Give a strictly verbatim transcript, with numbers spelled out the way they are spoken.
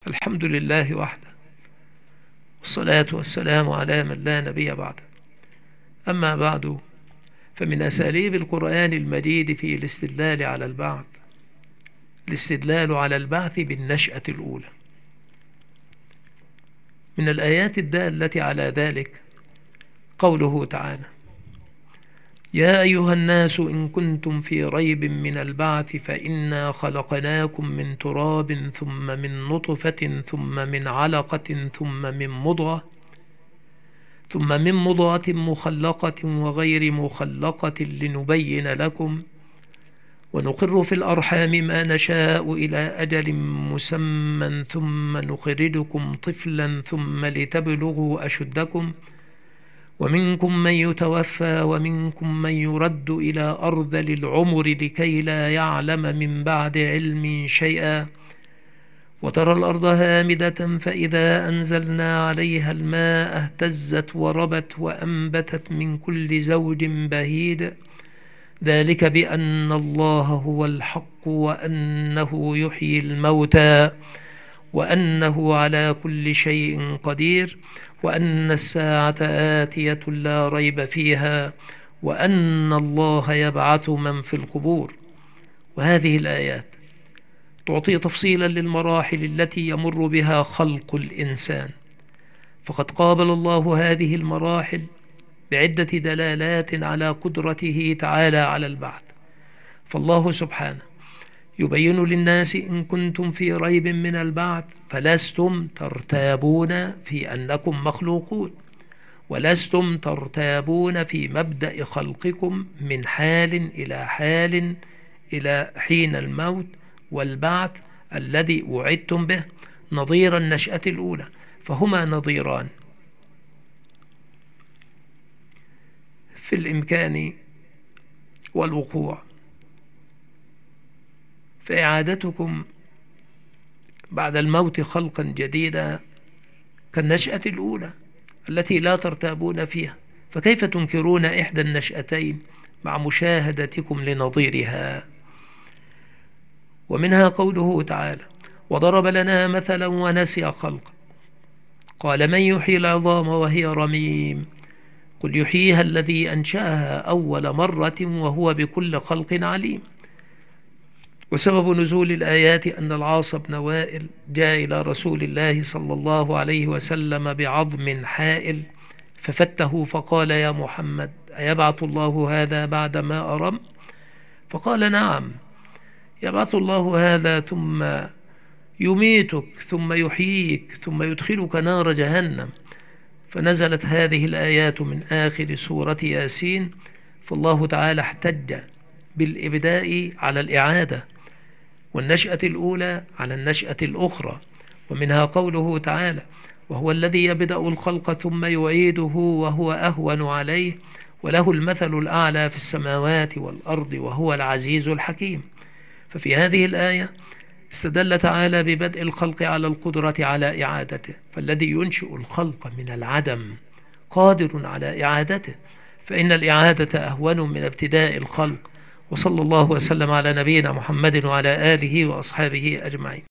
الحمد لله وحده، والصلاة والسلام على من لا نبي بعده. أما بعد، فمن أساليب القرآن المجيد في الاستدلال على البعث الاستدلال على البعث بالنشأة الأولى. من الآيات الدالة على ذلك قوله تعالى: يا أيها الناس إن كنتم في ريب من البعث فإنا خلقناكم من تراب ثم من نطفة ثم من علقة ثم من مضغة ثم من مضغة مخلقة وغير مخلقة لنبين لكم ونقر في الأرحام ما نشاء إلى أجل مسمى ثم نخرجكم طفلا ثم لتبلغوا أشدكم ومنكم من يتوفى ومنكم من يرد إلى أرذل العمر لكي لا يعلم من بعد علم شيئا وترى الأرض هامدة فإذا أنزلنا عليها الماء اهتزت وربت وأنبتت من كل زوج بهيج ذلك بأن الله هو الحق وأنه يحيي الموتى وأنه على كل شيء قدير وأن الساعة آتية لا ريب فيها وأن الله يبعث من في القبور. وهذه الآيات تعطي تفصيلا للمراحل التي يمر بها خلق الإنسان، فقد قابل الله هذه المراحل بعدة دلالات على قدرته تعالى على البعث. فالله سبحانه يبين للناس إن كنتم في ريب من البعث فلستم ترتابون في أنكم مخلوقون، ولستم ترتابون في مبدأ خلقكم من حال إلى حال إلى حين الموت والبعث الذي وعدتم به نظير النشأة الأولى، فهما نظيران في الإمكان والوقوع. فإعادتكم بعد الموت خلقا جديدا كالنشأة الأولى التي لا ترتابون فيها، فكيف تنكرون إحدى النشأتين مع مشاهدتكم لنظيرها؟ ومنها قوله تعالى: وضرب لنا مثلا ونسي خلقه قال من يحيي العظام وهي رميم قل يحييها الذي أنشأها أول مرة وهو بكل خلق عليم. وسبب نزول الآيات أن العاص بن وائل جاء إلى رسول الله صلى الله عليه وسلم بعظم حائل ففته فقال: يا محمد أيبعث الله هذا بعد ما أرم؟ فقال: نعم، يبعث الله هذا ثم يميتك ثم يحييك ثم يدخلك نار جهنم. فنزلت هذه الآيات من آخر سورة ياسين، فالله تعالى احتج بالإبداء على الإعادة والنشأة الأولى على النشأة الأخرى. ومنها قوله تعالى: وهو الذي يبدأ الخلق ثم يعيده وهو أهون عليه وله المثل الأعلى في السماوات والأرض وهو العزيز الحكيم. ففي هذه الآية استدل تعالى ببدء الخلق على القدرة على إعادته، فالذي ينشئ الخلق من العدم قادر على إعادته، فإن الإعادة أهون من ابتداء الخلق. وصلى الله وسلم على نبينا محمد وعلى آله وأصحابه أجمعين.